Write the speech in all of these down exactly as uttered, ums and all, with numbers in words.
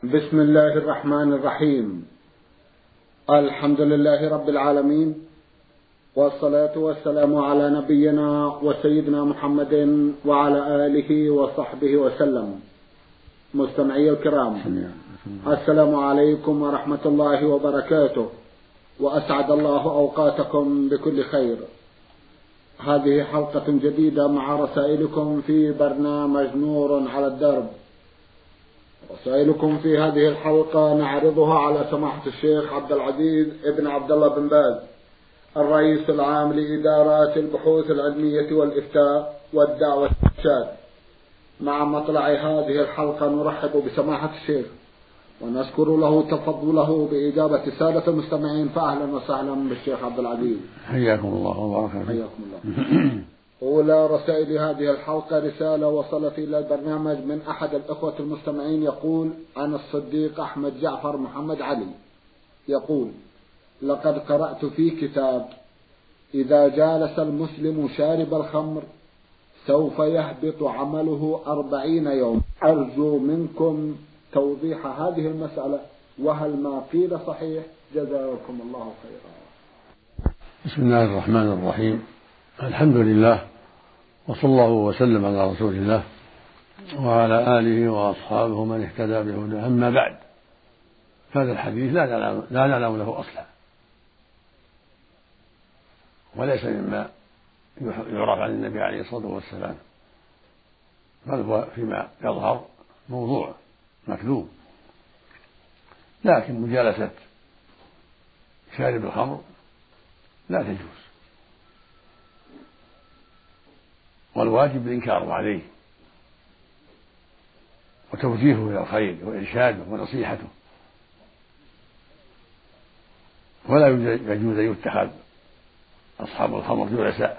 بسم الله الرحمن الرحيم. الحمد لله رب العالمين، والصلاة والسلام على نبينا وسيدنا محمد وعلى آله وصحبه وسلم. مستمعي الكرام، السلام عليكم ورحمة الله وبركاته، وأسعد الله أوقاتكم بكل خير. هذه حلقة جديدة مع رسائلكم في برنامج نور على الدرب. رسائلكم في هذه الحلقة نعرضها على سماحة الشيخ عبد العزيز ابن عبد الله بن باز، الرئيس العام لإدارات البحوث العلمية والإفتاء والدعوة والإرشاد. مع مطلع هذه الحلقة نرحب بسماحة الشيخ ونشكر له تفضله بإجابة سادة المستمعين، فأهلا وسهلا بالشيخ عبد العزيز. حياكم الله وبارك فيكم. حياكم الله. أولى رسائل هذه الحلقة رسالة وصلت إلى البرنامج من أحد الأخوة المستمعين، يقول عن الصديق أحمد جعفر محمد علي، يقول: لقد قرأت في كتاب: إذا جالس المسلم شارب الخمر سوف يهبط عمله أربعين يوم. أرجو منكم توضيح هذه المسألة، وهل ما قيل صحيح؟ جزاكم الله خيرا. بسم الله الرحمن الرحيم. الحمد لله، وصلى الله وسلم على رسول الله وعلى آله وأصحابه من اهتدى بهداه. أما بعد، هذا الحديث لا نعلم, لا نعلم له أصلا، وليس مما يعرف عن النبي عليه الصلاة والسلام، بل هو فيما يظهر موضوع مكذوب. لكن مجالسة شارب الخمر لا تجوز، والواجب الإنكار عليه وتوجيهه إلى الخير وإرشاده ونصيحته، ولا يجوز أن يتخذ أصحاب الخمر جلساء،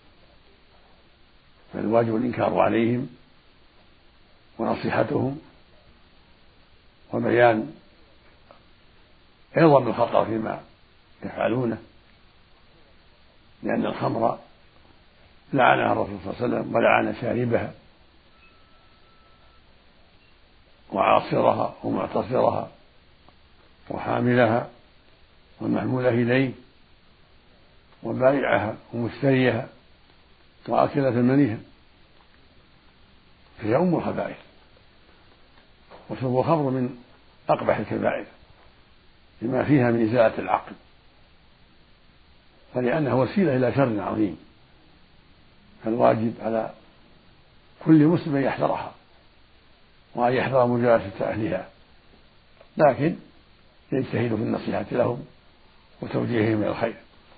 فالواجب الإنكار عليهم ونصيحتهم وبيان عظم الخطر فيما يفعلونه، لأن الخمر لعنها الرسول صلى الله عليه وسلم ولعن شاربها وعاصرها ومعتصرها وحاملها والمحمولة إليه وبائعها ومشتريها وآكلة ثمنها، فهي أم الخبائث. وشرب الخمر من أقبح الكبائر لما فيها من إزالة العقل، فلأنها وسيلة إلى شر عظيم، فالواجب على كل مسلم أن يحذرها وأن يحذر مجالسة أهلها، لكن يجتهد في النصيحة لهم وتوجيههم إلى الخير.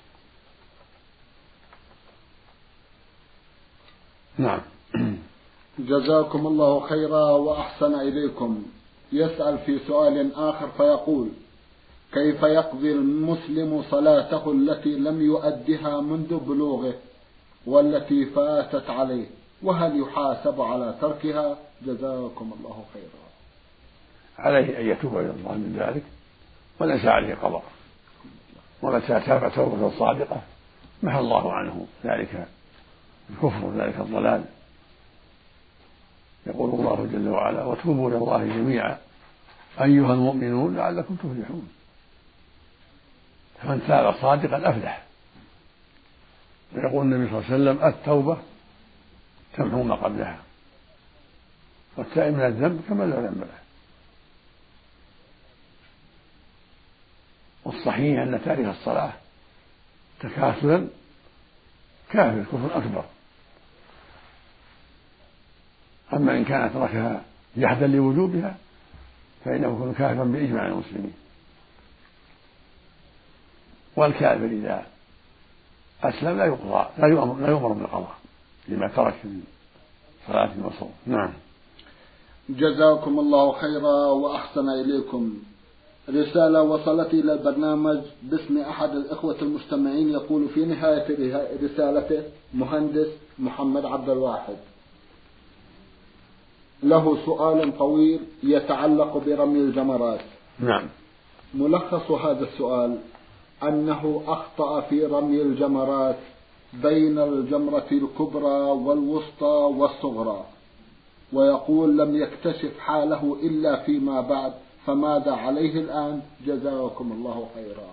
نعم. جزاكم الله خيرا وأحسن إليكم. يسأل في سؤال آخر فيقول: كيف يقضي المسلم صلاته التي لم يؤدها منذ بلوغه والتي فاتت عليه، وهل يحاسب على تركها؟ جزاكم الله خيرا. عليه أن يتوب إلى الله من ذلك وليس عليه قضاء، ومتى تاب توبة صادقة محى الله عنه ذلك الكفر وذلك الضلال. يقول الله جل وعلا: وتوبوا إلى الله جميعا أيها المؤمنون لعلكم تفلحون. فمن تاب صادقا أفلح. ويقول النبي صلى الله عليه وسلم: التوبة تمحو ما قبلها، والتائب من الذنب كمن لا ذنب له. والصحيح أن تارك الصلاة تكاسلا كافر كفر أكبر، أما إن كان تركها جحدا لوجوبها فإنه يكون كافرا بإجماع المسلمين. والكافر إذا أسلم لا يقضى لا يؤمر لا يؤمر بالقضاء لما ترك من صلاة وصوم. نعم. جزاكم الله خيرا وأحسن إليكم. رسالة وصلت إلى البرنامج باسم أحد الإخوة المستمعين، يقول في نهاية رسالته: مهندس محمد عبد الواحد، له سؤال طويل يتعلق برمي الجمرات. نعم. ملخص هذا السؤال أنه أخطأ في رمي الجمرات بين الجمرة الكبرى والوسطى والصغرى، ويقول لم يكتشف حاله إلا فيما بعد، فماذا عليه الآن؟ جزاكم الله خيرا.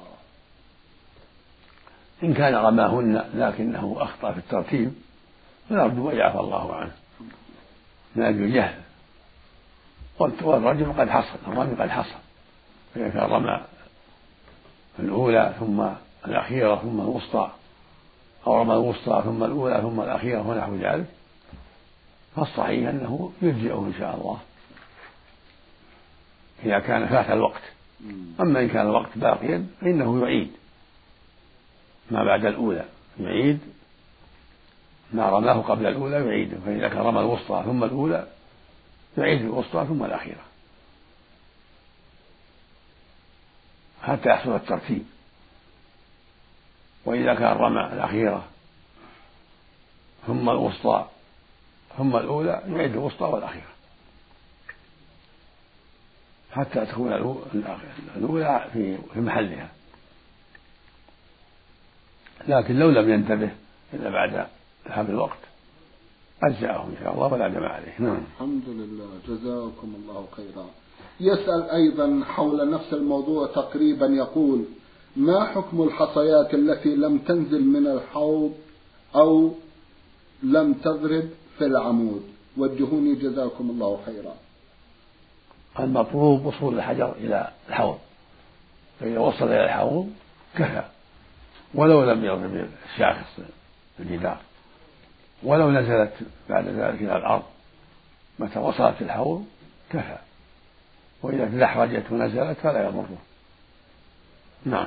إن كان رماهن لكنه أخطأ في الترتيب فنرجو أن يعفى الله عنه من أجل الجهل، والرجل قد حصل، الرمي قد حصل، فإذا كان رمى الأولى ثم الأخيرة ثم الوسطى، أو رمى الوسطى ثم الأولى ثم الأخيرة ونحو ذلك، فالصحيح أنه يجزئه إن شاء الله إذا كان فات الوقت. أما إن كان الوقت باقيا فإنه يعيد ما بعد الأولى، يعيد ما رماه قبل الأولى يعيده، فإذا كان رمى الوسطى ثم الأولى يعيد الوسطى ثم الأخيرة حتى يحصل الترتيب. وإذا كان رمى الأخيرة ثم الوسطى ثم الأولى يعيد الوسطى والأخيرة حتى تكون الأولى في محلها. لكن لو لم ينتبه إلا بعد ذهاب الوقت أجزأه إن شاء الله ولا دم عليه. نعم. الحمد لله، جزاكم الله خيرا. يسأل أيضا حول نفس الموضوع تقريبا، يقول: ما حكم الحصيات التي لم تنزل من الحوض أو لم تضرب في العمود؟ وجهوني جزاكم الله خيرا. المطلوب وصول الحجر إلى الحوض، فإذا وصل إلى الحوض كفى، ولو لم يضرب الشاخص الجدار، ولو نزلت بعد ذلك إلى الأرض متى وصلت الحوض كفى، وإذا تدحرجت ونزلت فلا يضره. نعم.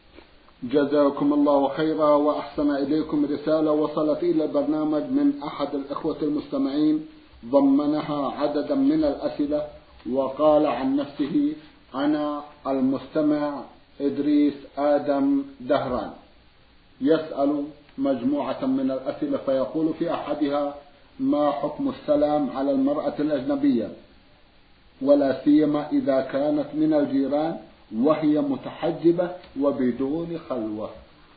جزاكم الله خيرا وأحسن إليكم. رسالة وصلت إلى البرنامج من أحد الإخوة المستمعين ضمنها عددا من الأسئلة، وقال عن نفسه: أنا المستمع إدريس آدم دهران. يسأل مجموعة من الأسئلة، فيقول في أحدها: ما حكم السلام على المرأة الأجنبية، ولا سيما إذا كانت من الجيران وهي متحجبة وبدون خلوة؟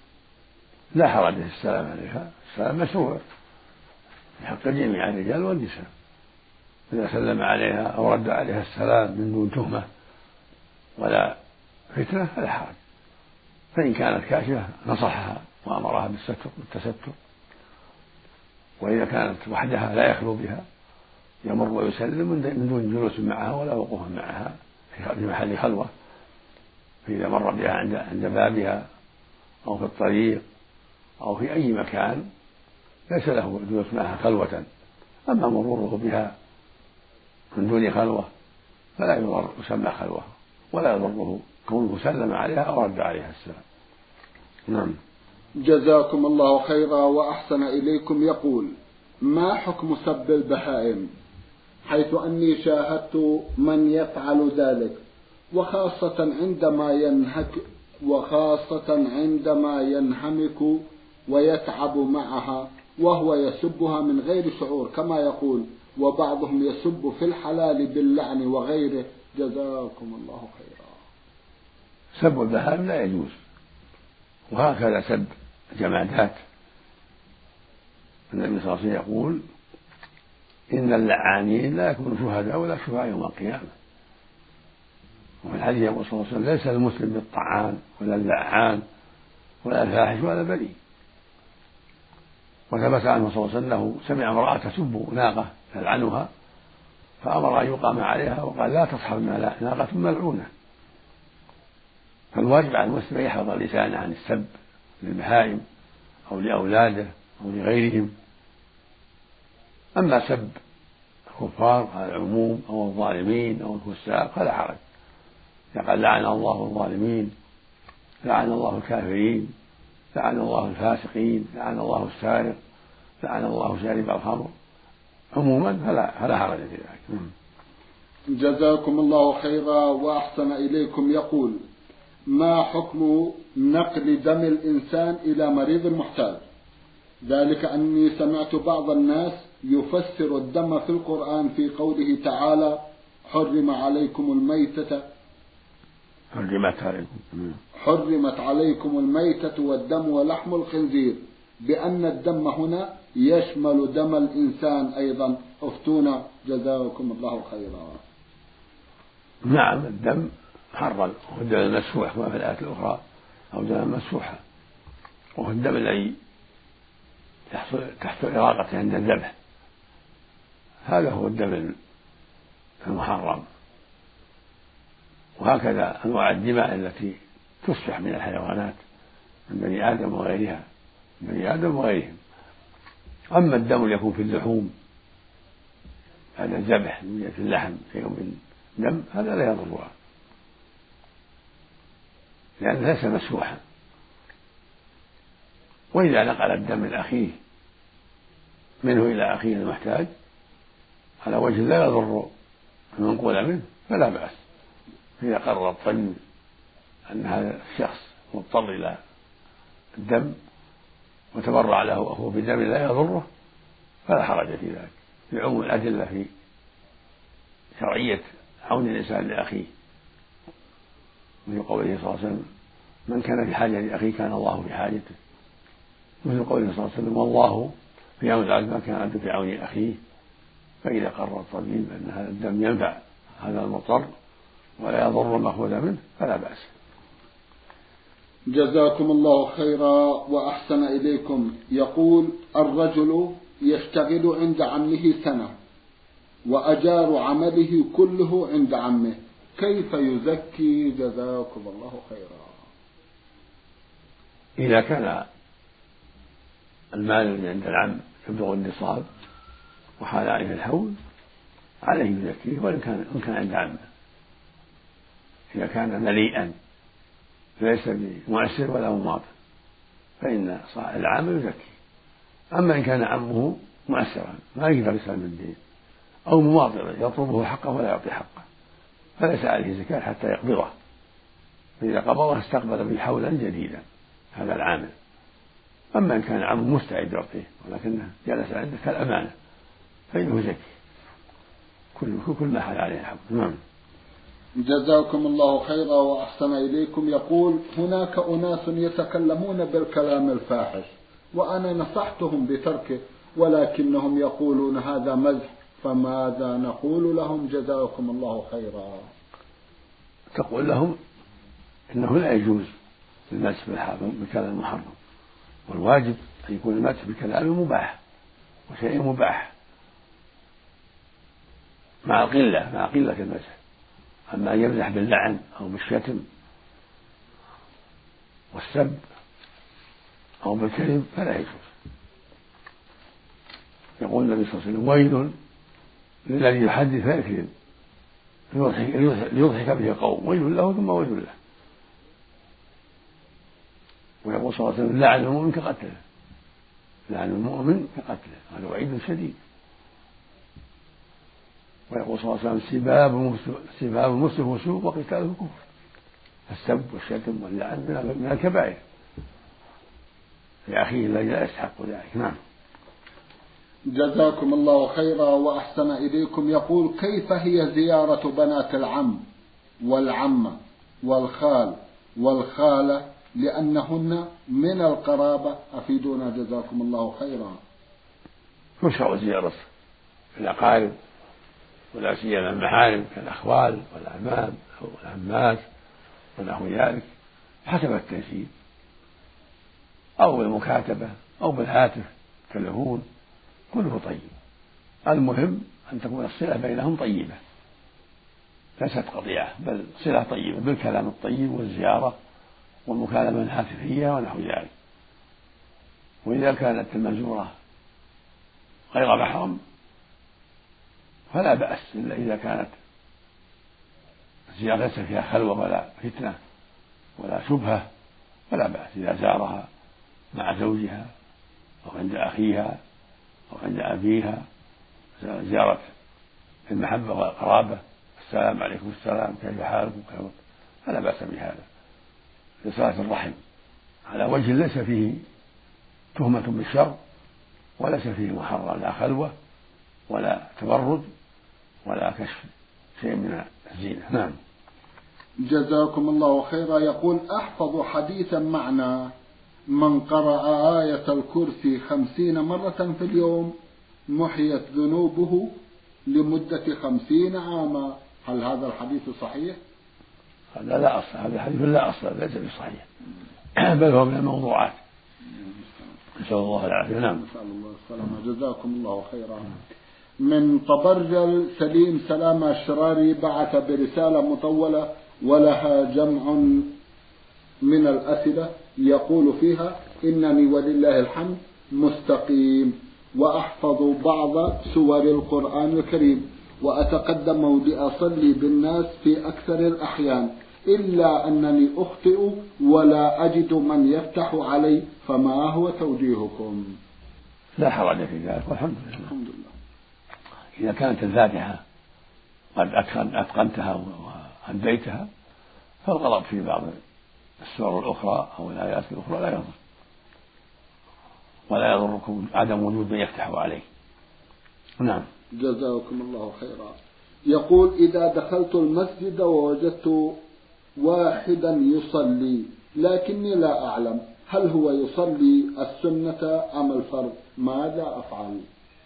لا حرج في السلام عليها، السلام مشروع بحق جميع الرجال والنساء، إذا سلم عليها أو رد عليها السلام من دون تهمة ولا فتنة فلا حرج، فإن كانت كاشفة نصحها وأمرها بالستر والتستر، وإذا كانت وحدها لا يخلو بها يمر ويسلم من دون جلوس معها ولا وقوف معها في محل خلوة، فإذا مر بها عند بابها أو في الطريق أو في أي مكان ليس له جلوس معها خلوة. أما مروره بها من دون خلوة فلا يضر، يسمى خلوة، ولا يضره كونه سلم عليها أو رد عليها السلام. نعم. جزاكم الله خيرا وأحسن إليكم. يقول: ما حكم سب البهائم، حيث أني شاهدت من يفعل ذلك، وخاصة عندما ينهك وخاصة عندما ينهمك ويتعب معها وهو يسبها من غير شعور كما يقول، وبعضهم يسب في الحلال باللعن وغيره. جزاكم الله خيرا. سب البهائم لا يجوز، وهكذا سب الجمادات. النبي صلى الله عليه وسلم يقول: إن اللعانين لا يكونوا شهداء ولا شفعاء يوم القيامة. وفي الحديث يقول صلى الله عليه وسلم: ليس المسلم بالطعان ولا اللعان ولا الفاحش ولا البذيء. وثبت عنه صلى الله عليه وسلم أنه سمع امرأة تسب ناقة تلعنها فأمر أن يقام عليها وقال: لا تصحب ناقة ملعونة. فالواجب على المسلم أن يحفظ لسانه عن السب للبهائم أو لأولاده أو لغيرهم. أما سب الكفار على العموم أو الظالمين أو الفساق فلا حرج، يقال: لعن الله الظالمين، لعن الله الكافرين، لعن الله الفاسقين، لعن الله السارق، لعن الله شارب الخمر، عموما فلا فلا حرج في ذلك. جزاكم الله خيرا وأحسن إليكم. يقول: ما حكم نقل دم الإنسان إلى مريض محتاج؟ ذلك أني سمعت بعض الناس يفسر الدم في القرآن في قوله تعالى: حرم عليكم الميتة حرمت عليكم حرمت عليكم الميتة والدم ولحم الخنزير، بأن الدم هنا يشمل دم الإنسان أيضا. افتونا جزاكم الله خيرا. نعم الدم محرم، وهو الدم المسفوح كما في الآية الأخرى، أو دم مسفوحا، وهو الدم الذي يحصل تحت إراقته عند الذبح، هذا هو الدم المحرم. وهكذا أنواع الدماء التي تسفح من الحيوانات من بني آدم وغيرها، من بني آدم وغيرهم. أما الدم اللي يكون في اللحوم هذا الذبح من اللحم في يوم الدم هذا لا يضرها، لأنه ليس مسفوحا. وإذا نقل الدم من أخيه منه إلى أخيه المحتاج على وجه لا يضر المنقول منه فلا بأس. إذا قرر الطبيب أن هذا الشخص مضطر إلى الدم وتبرع له أخوه بدم لا يضره فلا حرج في ذلك، لعموم الأدلة في شرعية عون الإنسان لأخيه، من قوله صلى الله عليه وسلم: من كان في حاجة لأخيه كان الله في حاجته، مثل قوله صلى الله عليه وسلم: والله في عون العبد ما كان العبد في عون أخيه. فإذا قرر الطبيب أن هذا الدم ينفع هذا المضطر ولا يضر المأخوذ منه فلا بأس. جزاكم الله خيرا وأحسن إليكم. يقول: الرجل يشتغل عند عمه سنة وأجار عمله كله عند عمه، كيف يزكي؟ جزاكم الله خيرا. إذا كان المال الذي عند العم يبلغ النصاب وحال عليه الحول عليه يزكيه، وإن كان إن كان عند عمه، إذا كان مليئا ليس بمعسر ولا مماطل فإن العام يزكي. أما إن كان عمه معسرا ما يقدر يسلم الدين أو مماطلا يطلبه حقه ولا يعطي حقه فليس عليه زكاة حتى يقبضه، فإذا قبضه استقبل به حولا جديدا هذا العامل. أما إن كان عمه مستعد يعطيه ولكنه جلس عنده كالأمانة فإنه يزكي كل كل ما حال عليه الحول. نعم. جزاكم الله خيرا وأحسن إليكم. يقول: هناك أناس يتكلمون بالكلام الفاحش وأنا نصحتهم بتركه ولكنهم يقولون هذا مزح، فماذا نقول لهم؟ جزاكم الله خيرا. تقول لهم إنه لا يجوز المسح بالكلام المحرم، والواجب أن يكون المسح بالكلام مباح وشيء مباح مع قلة مع قلة المسح. أما أن يمزح باللعن أو بالشتم والسب أو بالكذب فلا يجوز. يقول النبي صلى الله عليه وسلم: ويل للذي يحدث فيكذب ليضحك به القوم، ويل له ثم ويل له. ويقول صلى الله عليه وسلم: لعن المؤمن كقتله، لعن المؤمن كقتله، هذا وعيد شديد. ويقول صلى الله عليه وسلم: سباب المسلم فسوق وقتاله كفر. السب والشتم واللعن من الكبائر لأخيه الذي لا يستحق ذلك. نعم. جزاكم الله خيرا وأحسن إليكم. يقول: كيف هي زيارة بنات العم والعمة والخال والخالة لأنهن من القرابة؟ أفيدونا جزاكم الله خيرا. يشرع زيارة الأقارب ولا سيما المحارم كالأخوال والأعمام أو العمات ونحو ذلك حسب التيسير، أو بالمكاتبة أو بالهاتف تلفون، كله طيب. المهم أن تكون الصلة بينهم طيبة ليست قطيعة، بل صلة طيبة بالكلام الطيب والزيارة والمكالمة الهاتفية ونحو ذلك. وإذا كانت المزورة غير محرم فلا بأس، إلا إذا كانت الزيارة ليس فيها خلوة ولا فتنة ولا شبهة فلا بأس إذا زارها مع زوجها أو عند أخيها أو عند أبيها، زيارة المحبة والقرابة، السلام عليكم السلام كيف حالكم فلا بأس بهذا لصلة الرحم على وجه ليس فيه تهمة بالشر وليس فيه محرم، لا خلوة ولا تبرج ولا كشف شيء من الزينة. نعم. جزاكم الله خيرا. يقول: أحفظ حديثا معنا: من قرأ آية الكرسي خمسين مرة في اليوم محيت ذنوبه لمدة خمسين عاما، هل هذا الحديث صحيح؟ هذا لا أصل، هذا الحديث لا أصل، ليس بصحيح، بل هو من الموضوعات. نسأل الله العافية. نعم. نسأل الله السلامة. جزاكم الله خيرا. من طبرجل سليم سلامة الشراري بعث برسالة مطولة ولها جمع من الأسئلة يقول فيها: إنني ولله الحمد مستقيم وأحفظ بعض سور القرآن الكريم وأتقدم لأصلي بالناس في أكثر الأحيان، إلا أنني أخطئ ولا أجد من يفتح علي، فما هو توجيهكم؟ لا حرج في ذلك والحمد لله. الحمد لله. إذا كانت الفاتحة قد أتقنتها وأديتها فالغلط في بعض السور الأخرى أو الآيات الأخرى لا يضر، ولا يضركم عدم وجود من يفتح عليه. نعم. جزاكم الله خيرا. يقول: إذا دخلت المسجد ووجدت واحدا يصلي لكني لا أعلم هل هو يصلي السنة أم الفرض، ماذا أفعل؟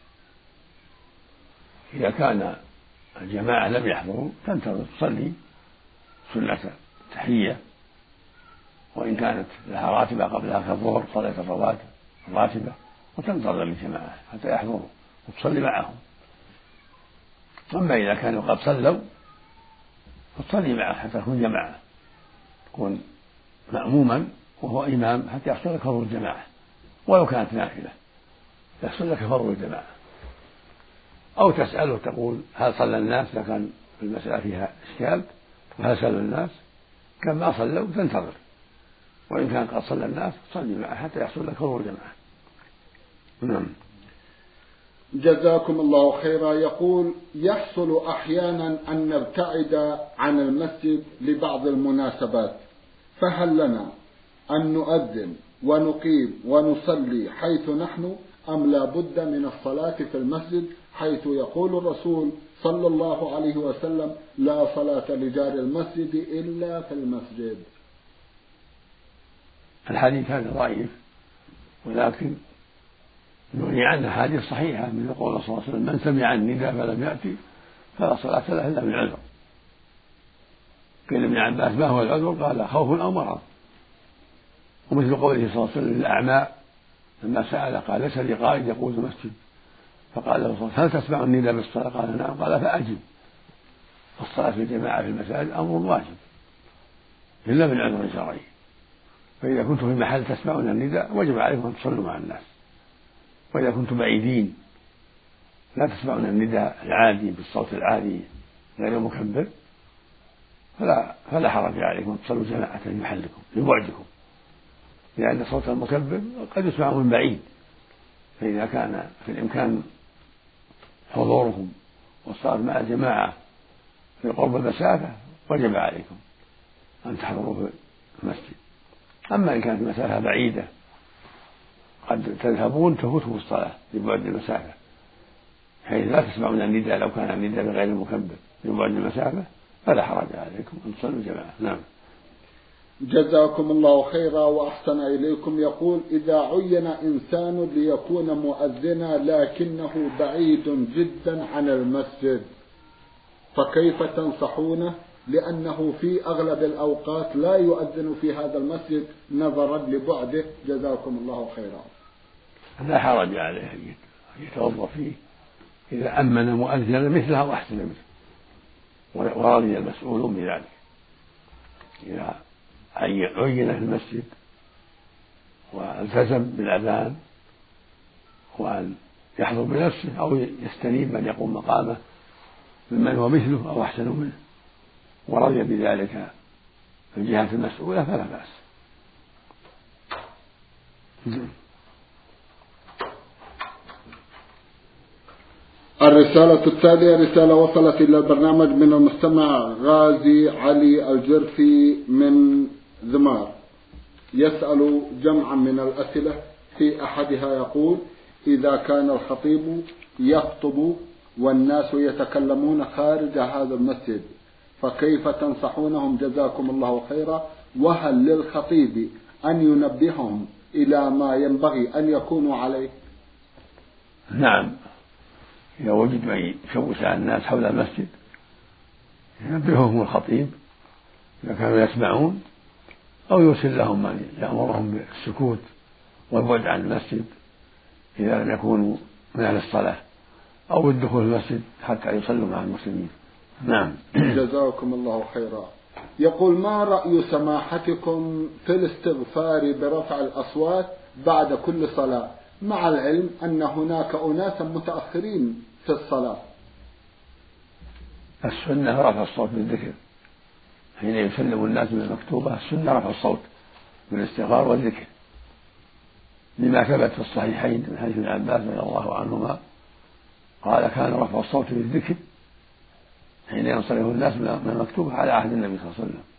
إذا كان الجماعة لم يحضروا تنتظر تصلي سنة تحية، وإن كانت لها راتبة قبلها كالظهر صلاة الرواتب راتبة، وتنتظر الجماعة حتى يحضروا وتصلي معهم. أما إذا كانوا قد صلوا فتصلي معه حتى تكون جماعة، تكون مأموما وهو إمام حتى يحصل لك فرض الجماعة، ولو كانت نافلة يحصل لك فرض الجماعة. أو تسأله تقول: هل صلى الناس؟ إذا كان المسألة فيها إشكال وهل صلى الناس؟ كما صلوا تنتظر، وإن كان قد صلى الناس تصلي معه حتى يحصل لك فرض الجماعة. نعم. جزاكم الله خيرا. يقول: يحصل أحيانا أن نبتعد عن المسجد لبعض المناسبات، فهل لنا أن نؤذن ونقيم ونصلي حيث نحن، أم لا بد من الصلاة في المسجد، حيث يقول الرسول صلى الله عليه وسلم: لا صلاة لجار المسجد إلا في المسجد؟ الحديث هذا ضعيف، ولكن نهي عنه حديث صحيحة من قول صلى الله عليه وسلم: من سمع النداء فلم يأتي فلا صلاة له إلا من عذر. قيل ابن عباس: ما هو العذر؟ قال: خوف أو مرض. ومثل قوله صلى الله عليه وسلم للأعمى لما سأل قال: ليس لي قائد يقود المسجد، فقال له: هل تسمع النداء بالصلاة؟ قال: نعم. قال: فأجب. فالصلاة في الجماعة في المساجد أمر واجب إلا من عذر شرعي، فإذا كنتم في محل تسمعون النداء وجب عليكم أن تصلوا مع الناس، وإذا كنتم بعيدين لا تسمعون النداء العادي بالصوت العادي غير مكبر فلا, فلا حرج عليكم أن تصلوا جماعة في محلكم لبعدكم، لأن صوت المكبر قد يسمع من بعيد، فإذا كان في الإمكان حضوركم والصلاة مع الجماعة في قرب المسافة وجب عليكم أن تحضروا في المسجد. أما إن كانت المسافة بعيدة قد تذهبون تفوتكم الصلاة لبعد المسافة، حيث لا تسمعون النداء لو كان النداء بغير المكبر لبعد المسافة فلا حرج عليكم أن تصلوا جماعة. نعم. جزاكم الله خيرا وأحسن إليكم. يقول: إذا عين إنسان ليكون مؤذنا لكنه بعيد جدا عن المسجد فكيف تنصحونه، لأنه في أغلب الأوقات لا يؤذن في هذا المسجد نظرا لبعده؟ جزاكم الله خيرا. لا حرج عليه أن يتوظف فيه إذا أمن مؤذنا مثله وأحسن منه ورضي المسؤولون بذلك. إذا عين في المسجد والتزم بالأذان وأن يحضر بنفسه أو يستنيب من يقوم مقامه ممن هو مثله أو أحسن منه ورضي بذلك الجهة المسؤولة فلا بأس. الرسالة التالية رسالة وصلت إلى البرنامج من المستمع غازي علي الجرفي من ذمار، يسأل جمعا من الأسئلة. في أحدها يقول: إذا كان الخطيب يخطب والناس يتكلمون خارج هذا المسجد فكيف تنصحونهم جزاكم الله خيرا؟ وهل للخطيب أن ينبههم إلى ما ينبغي أن يكونوا عليه؟ نعم، إذا وجد من يشوش على الناس حول المسجد ينبههم الخطيب إذا كانوا يسمعون، أو يرسل لهم من يأمرهم بالسكوت والبعد عن المسجد إذا لم يكونوا من أهل الصلاة، أو بالدخول المسجد حتى يصلوا مع المسلمين. نعم. جزاكم الله خيرا. يقول: ما رأي سماحتكم في الاستغفار برفع الأصوات بعد كل صلاة، مع العلم أن هناك أناسا متأخرين في الصلاة؟ السنة رفع الصوت بالذكر حين يسلم الناس من المكتوبة، السنة رفع الصوت بالاستغفار والذكر، لما ثبت في الصحيحين من حديث ابن عباس رضي الله عنهما قال: كان رفع الصوت بالذكر حين ينصرف الناس من المكتوبة على عهد النبي صلى الله عليه وسلم،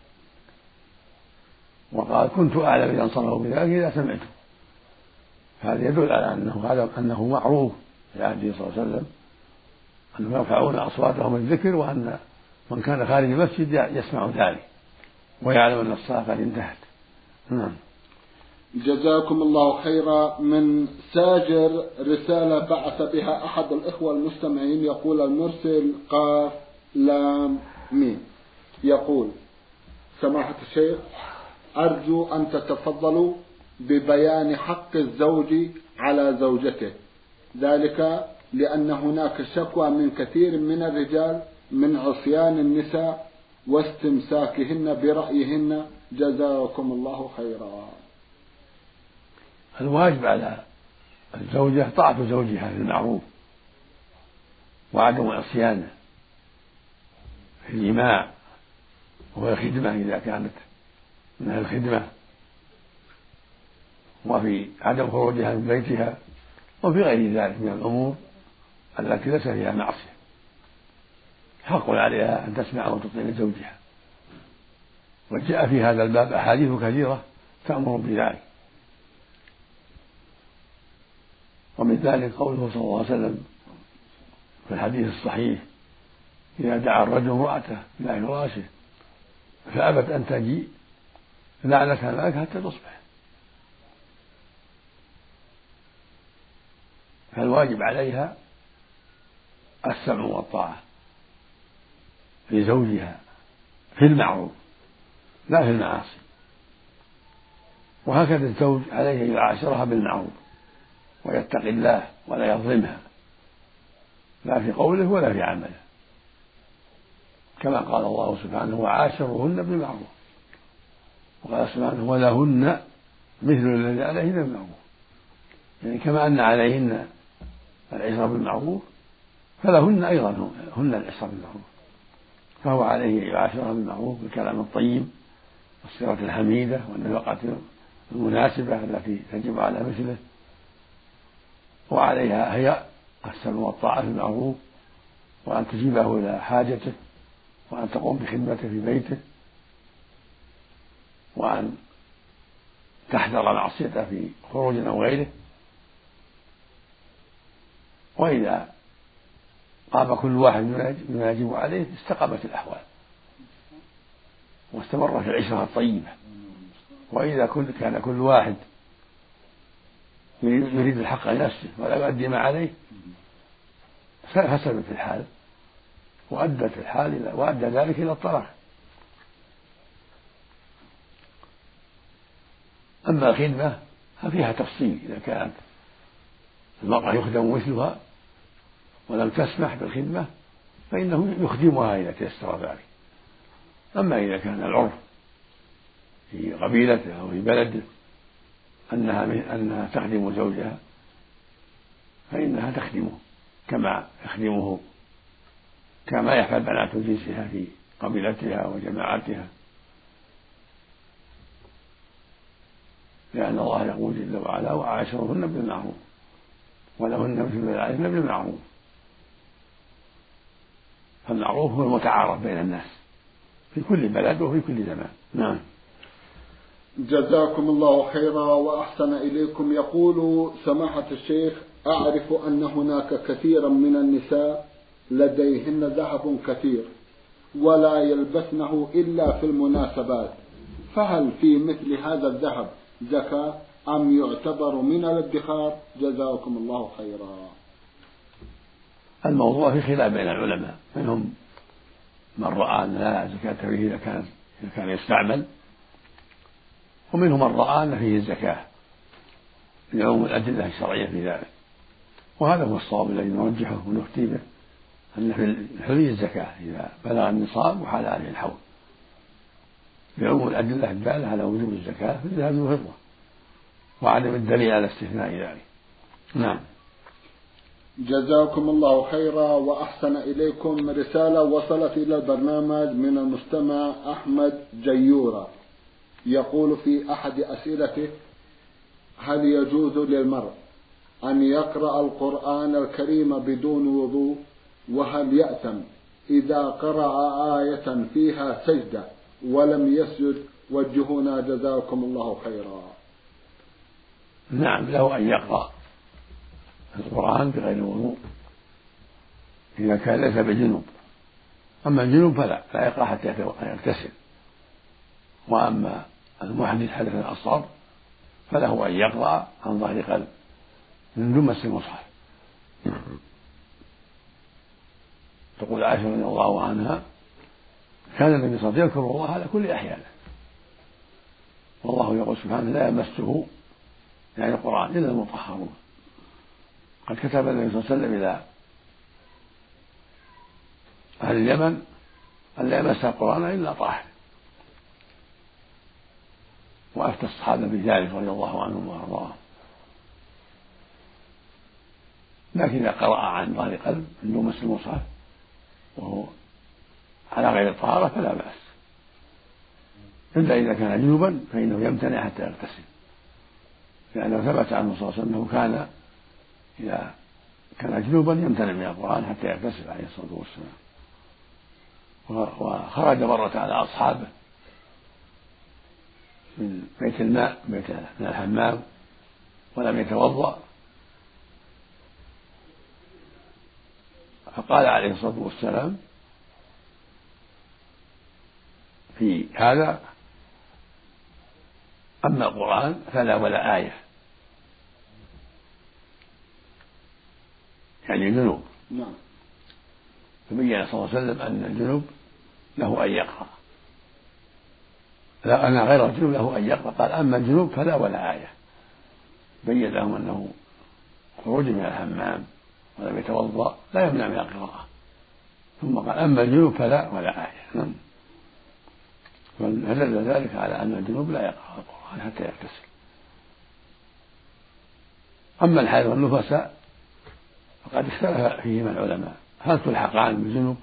وقال: كنت أعلم إذا انصرفوا بذلك إذا سمعته. هذا يدل على أنه هذا أنه معروف في عهده صلى الله عليه وسلم أنهم يرفعون أصواتهم بالذكر، وأن من كان خارج المسجد يسمع ذلك ويعلم أن الصلاة قد انتهت. نعم. جزاكم الله خيرا. من ساجر رسالة بعث بها أحد الإخوة المستمعين، يقول المرسل قاف لام ميم، يقول: سماحة الشيخ، أرجو أن تتفضلوا ببيان حق الزوج على زوجته، ذلك لأن هناك شكوى من كثير من الرجال من عصيان النساء واستمساكهن برأيهن، جزاكم الله خيرا. الواجب على الزوجة طاعة زوجها في المعروف وعدم عصيانه في الجماع والخدمة إذا كانت من أهل الخدمة، وفي عدم خروجها من بيتها، وفي غير ذلك من الأمور التي ليس فيها معصية. حق عليها أن تسمع وتطيع زوجها، وجاء في هذا الباب أحاديث كثيرة تأمر بذلك، ومن ذلك قوله صلى الله عليه وسلم في الحديث الصحيح: إذا دعا الرجل امرأته إلى فراشه فأبت أن تجيء لعنتها الملك حتى تصبح. فالواجب عليها السمع والطاعة في زوجها في المعروف لا في المعاصي، وهكذا الزوج عليه أن يعاشرها بالمعروف ويتقي الله ولا يظلمها لا في قوله ولا في عمله، كما قال الله سبحانه: وعاشرهن بالمعروف، وقال سبحانه: ولهن مثل الذي عليهن بالمعروف. يعني كما أن عليهن العشرة بالمعروف فلهن أيضا هن العشرة بالمعروف، فهو عليه أن يعاشرها بالمعروف بالكلام الطيب والصيغة الحميدة والنفقة المناسبة التي تجب على مثله، وعليها هي السمع والطاعة في المعروف، وأن تجيبه إلى حاجته، وأن تقوم بخدمته في بيته، وأن تحذر معصيته في خروج أو غيره. وإذا قام كل واحد بما يجب عليه استقامت الأحوال واستمرت العشرة الطيبة. وإذا كان كل واحد يريد الحق لنفسه ولا يؤدي ما عليه فسدت الحال وأدت الحال وأدى ذلك إلى الطلاق. أما الخدمة ففيها تفصيل، إذا كانت المرأة يخدم مثلها ولم تسمح بالخدمة فإنه يخدمها إذا تيسر ذلك. أما إذا كان العرف في قبيلته أو في بلده أنها أنها تخدم زوجها فإنها تخدمه كما يخدمه كما يفعل بنات جنسها في قبيلتها وجماعتها، لأن الله يقول جل وعلا: وعاشرهن بالمعروف ولهن مثل الذي عليهن بالمعروف. فالمعروف هو المتعارف بين الناس في كل بلد وفي كل زمان. نعم. جزاكم الله خيرا وأحسن إليكم. يقول سماحة الشيخ: أعرف أن هناك كثيرا من النساء لديهن ذهب كثير ولا يلبسنه إلا في المناسبات، فهل في مثل هذا الذهب زكاة أم يعتبر من الادخار؟ جزاكم الله خيرا. الموضوع في خلاف بين العلماء، منهم من رأى أن لا زكاة فيه إذا كان إذا كان يستعمل، ومنهم من رأى أن فيه الزكاة لعموم الأدلة الشرعية في ذلك. وهذا هو الصواب الذي نرجحه ونفتي به، أن في الحلي الزكاة إذا بلغ النصاب وحال عليه الحول، بعموم الأدلة الدالة على وجوب الزكاة في الذهب والفضة، وعدم الدليل على استثناء ذلك. نعم. جزاكم الله خيرا وأحسن إليكم. رسالة وصلت إلى البرنامج من المستمع أحمد جيورة، يقول في أحد أسئلته: هل يجوز للمرء أن يقرأ القرآن الكريم بدون وضوء؟ وهل يأثم إذا قرأ آية فيها سجدة ولم يسجد؟ وجهونا جزاكم الله خيرا. نعم، له أن يقرأ القرآن بغير وضوء إذا كان ليس بجنوب. أما الجنوب فلا لا يقرأ حتى يغتسل. وأما المحدث حدثا أصغر فله أن يقرأ عن ظهر قلب من دون مس المصحف. تقول عائشة رضي الله عنها: كان النبي صلى الله عليه وسلم يذكر الله على كل أحيانه، والله يقول سبحانه: لا يمسه يعني القرآن إلا المطهرون. قد كتب النبي صلى الله عليه وسلم إلى أهل اليمن أن لا يمس القرآن إلا طاهر، وأفتى الصحابة بذلك رضي الله عنهم وأرضاهم. لكن إذا قرأ عن ظهر قلب من دون مس المصحف وهو على غير الطهارة فلا بأس، إلا إذا كان جنوبا فإنه يمتنع حتى يغتسل، لأنه ثبت عنه صلى الله عليه وسلم أنه كان إذا كان جنوبا يمتنع من القرآن حتى يغتسل عليه الصلاة والسلام. وخرج مرة على أصحابه من بيت الماء بيت من الحمام ولم يتوضأ، فقال عليه الصلاة والسلام في هذا: أما القرآن فلا ولا آية، يعني الجنوب. نعم. فبين صلى الله عليه وسلم أن الجنوب له أن يقرأ، لا أنا غير الجنوب له أن يقرأ. قال: أما الجنوب فلا ولا آية، بين لهم أنه خروج من الحمام ولم يتوضأ لا يمنع من القراءة. ثم قال: أما الجنوب فلا ولا آية. نعم. فدل ذلك على أن الجنوب لا يقرأ القرآن حتى يغتسل. أما الحائض والنفساء فقد اختلف فيهما العلماء: هل تلحقان بالجنوب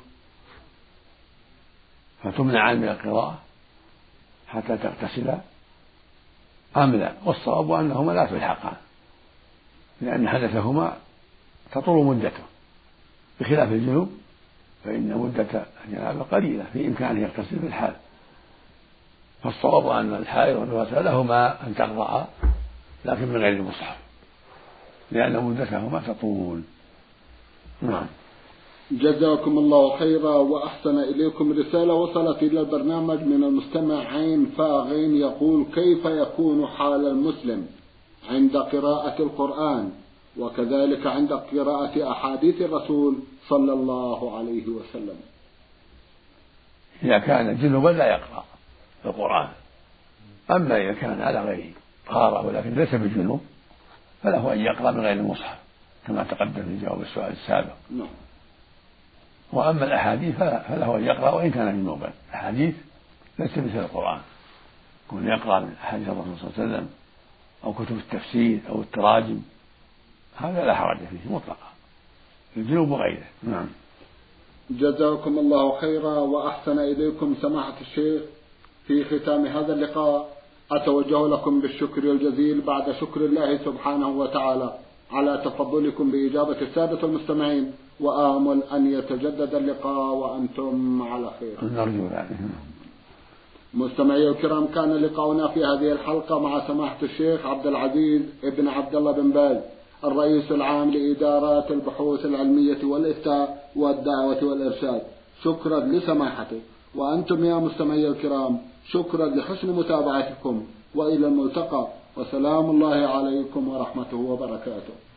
فتمنعان من القراءة حتى تغتسلا أم لا؟ والصواب أنهما لا تلحقان، لأن حدثهما تطول مدته، بخلاف الجنوب فإن مدة الجنابة قليلة في إمكانه يغتسل في الحال. فالصواب أن الحائض والنفساء لهما أن تقرأ لكن من غير المصحف، لأن مدتهما تطول. نعم. جزاكم الله خيرا وأحسن إليكم. رسالة وصلت إلى البرنامج من المستمع عين فاغين، يقول: كيف يكون حال المسلم عند قراءة القرآن وكذلك عند قراءة أحاديث الرسول صلى الله عليه وسلم؟ إذا كان جنبا لا يقرأ القرآن، أما إذا كان على غير طهارة ولكن ليس بجنوب فله أن يقرأ من غير المصحف كما تقدم في جواب السؤال السابق. نعم. وأما الأحاديث فله أن يقرأ وإن كان جنوبا. الأحاديث ليس مثل القرآن، يكون يقرأ من أحاديث الرسول صلى الله عليه وسلم أو كتب التفسير أو التراجم، هذا لا حرج فيه مطلقا، الجنوب وغيره. نعم. جزاكم الله خيرا وأحسن إليكم سماحة الشيخ. في ختام هذا اللقاء أتوجه لكم بالشكر الجزيل بعد شكر الله سبحانه وتعالى على تفضلكم بإجابة السادة المستمعين، وآمل أن يتجدد اللقاء وأنتم على خير. نرجو ذلك. مستمعي الكرام، كان لقاؤنا في هذه الحلقة مع سماحة الشيخ عبد العزيز ابن عبد الله بن باز، الرئيس العام لإدارات البحوث العلمية والإفتاء والدعوة والإرشاد. شكرا لسماحته، وأنتم يا مستمعي الكرام شكرا لحسن متابعتكم، وإلى الملتقى، وسلام الله عليكم ورحمته وبركاته.